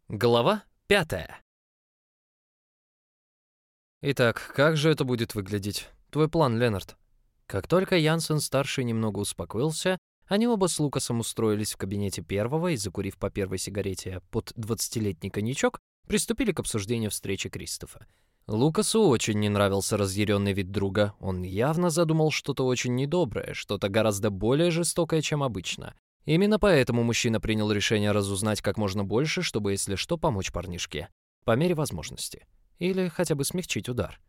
Глава 5. Итак, как же это будет выглядеть? Твой план, Ленард. Как только Янсен-старший немного успокоился, они оба с Лукасом устроились в кабинете первого и, закурив по первой сигарете под 20-летний коньячок, приступили к обсуждению встречи Кристофа. Лукасу очень не нравился разъяренный вид друга. Он явно задумал что-то очень недоброе, что-то гораздо более жестокое, чем обычно. Именно поэтому мужчина принял решение разузнать как можно больше, чтобы, если что, помочь парнишке. По мере возможности. Или хотя бы смягчить удар.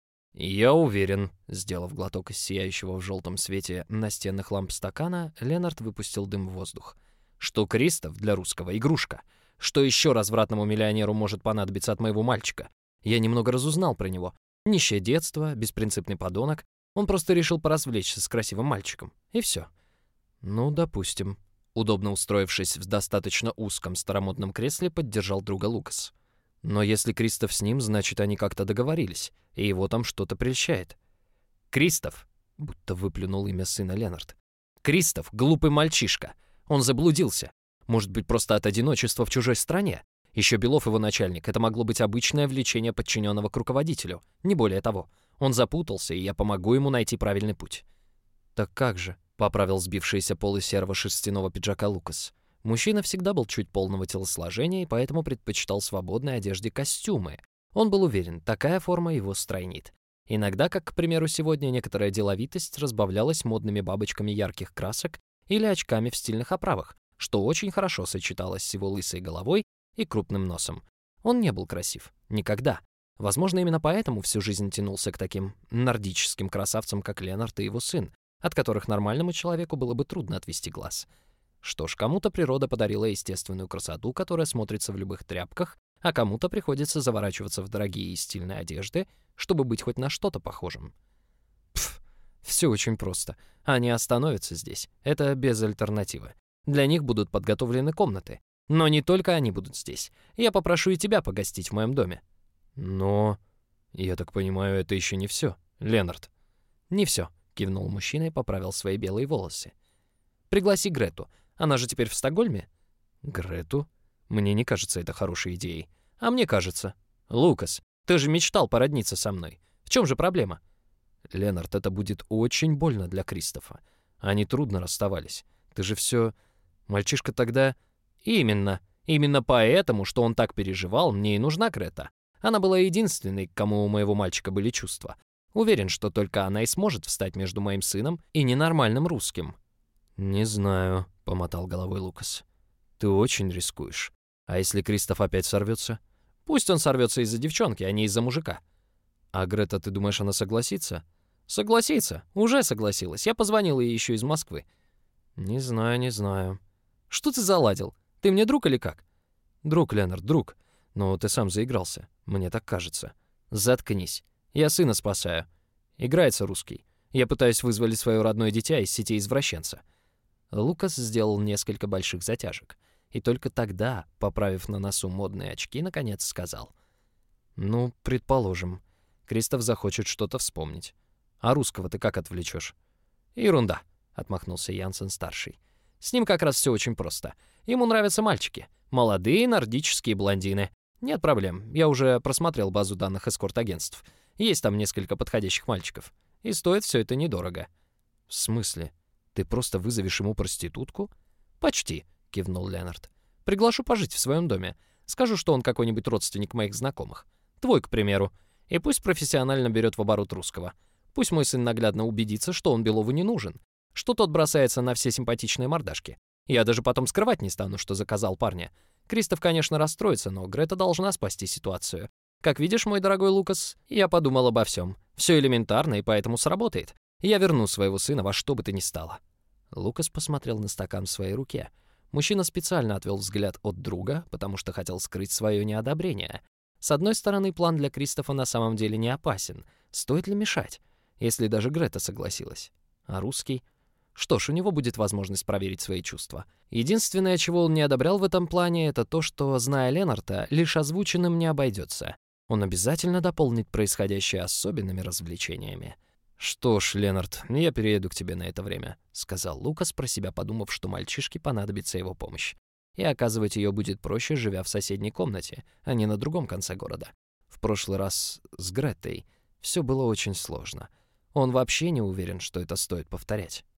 «Я уверен», — сделав глоток из сияющего в желтом свете настенных ламп стакана, Ленард выпустил дым в воздух. «Что Кристоф для русского игрушка? Что еще развратному миллионеру может понадобиться от моего мальчика? Я немного разузнал про него. Нищее детство, беспринципный подонок. Он просто решил поразвлечься с красивым мальчиком. И все. Ну, допустим». Удобно устроившись в достаточно узком старомодном кресле, поддержал друга Лукас. Но если Кристоф с ним, значит, они как-то договорились, и его там что-то прельщает. Кристоф, будто выплюнул имя сына Ленард. Кристоф — глупый мальчишка. Он заблудился. Может быть, просто от одиночества в чужой стране. Еще Белов его начальник. Это могло быть обычное влечение подчиненного к руководителю. Не более того. Он запутался, и я помогу ему найти правильный путь. Так как же? Поправил сбившиеся полы серого шерстяного пиджака Лукас. Мужчина всегда был чуть полного телосложения и поэтому предпочитал свободной одежде костюмы. Он был уверен, такая форма его стройнит. Иногда, как, к примеру, сегодня, некоторая деловитость разбавлялась модными бабочками ярких красок или очками в стильных оправах, что очень хорошо сочеталось с его лысой головой и крупным носом. Он не был красив. Никогда. Возможно, именно поэтому всю жизнь тянулся к таким нордическим красавцам, как Ленард и его сын, от которых нормальному человеку было бы трудно отвести глаз. Что ж, кому-то природа подарила естественную красоту, которая смотрится в любых тряпках, а кому-то приходится заворачиваться в дорогие и стильные одежды, чтобы быть хоть на что-то похожим. Пф, все очень просто. Они остановятся здесь. Это без альтернативы. Для них будут подготовлены комнаты. Но не только они будут здесь. Я попрошу и тебя погостить в моем доме. Но... Я так понимаю, это еще не все, Ленард. Не все. Кивнул мужчина и поправил свои белые волосы. «Пригласи Грету. Она же теперь в Стокгольме?» «Грету? Мне не кажется это хорошей идеей». «А мне кажется. Лукас, ты же мечтал породниться со мной. В чем же проблема?» «Ленард, это будет очень больно для Кристофа. Они трудно расставались. Ты же все... Мальчишка тогда...» «Именно. Именно поэтому, что он так переживал, мне и нужна Грета. Она была единственной, к кому у моего мальчика были чувства. Уверен, что только она и сможет встать между моим сыном и ненормальным русским». «Не знаю», — помотал головой Лукас. «Ты очень рискуешь. А если Кристоф опять сорвется?» «Пусть он сорвется из-за девчонки, а не из-за мужика». «А Грета, ты думаешь, она согласится?» «Согласится. Уже согласилась. Я позвонил ей еще из Москвы». «Не знаю, не знаю». «Что ты заладил? Ты мне друг или как?» «Друг, Ленард, друг. Но ты сам заигрался. Мне так кажется». «Заткнись. Я сына спасаю. Играется русский. Я пытаюсь вызволить свое родное дитя из сетей извращенца». Лукас сделал несколько больших затяжек. И только тогда, поправив на носу модные очки, наконец сказал. «Ну, предположим. Кристоф захочет что-то вспомнить. А русского ты как отвлечешь?» «Ерунда», — отмахнулся Янсен-старший. «С ним как раз все очень просто. Ему нравятся мальчики. Молодые нордические блондины. Нет проблем. Я уже просмотрел базу данных эскорт-агентств. Есть там несколько подходящих мальчиков. И стоит все это недорого». «В смысле? Ты просто вызовешь ему проститутку?» «Почти», — кивнул Ленард. «Приглашу пожить в своем доме. Скажу, что он какой-нибудь родственник моих знакомых. Твой, к примеру. И пусть профессионально берет в оборот русского. Пусть мой сын наглядно убедится, что он Белову не нужен. Что тот бросается на все симпатичные мордашки. Я даже потом скрывать не стану, что заказал парня. Кристоф, конечно, расстроится, но Грета должна спасти ситуацию. Как видишь, мой дорогой Лукас, я подумал обо всем. Все элементарно и поэтому сработает. Я верну своего сына во что бы то ни стало». Лукас посмотрел на стакан в своей руке. Мужчина специально отвел взгляд от друга, потому что хотел скрыть свое неодобрение. С одной стороны, план для Кристофа на самом деле не опасен. Стоит ли мешать, если даже Грета согласилась? А русский? Что ж, у него будет возможность проверить свои чувства. Единственное, чего он не одобрял в этом плане, это то, что, зная Ленарта, лишь озвученным не обойдется. Он обязательно дополнит происходящее особенными развлечениями. «Что ж, Ленард, я перееду к тебе на это время», — сказал Лукас, про себя подумав, что мальчишке понадобится его помощь. и оказывать ее будет проще, живя в соседней комнате, а не на другом конце города. В прошлый раз с Греттой все было очень сложно. Он вообще не уверен, что это стоит повторять.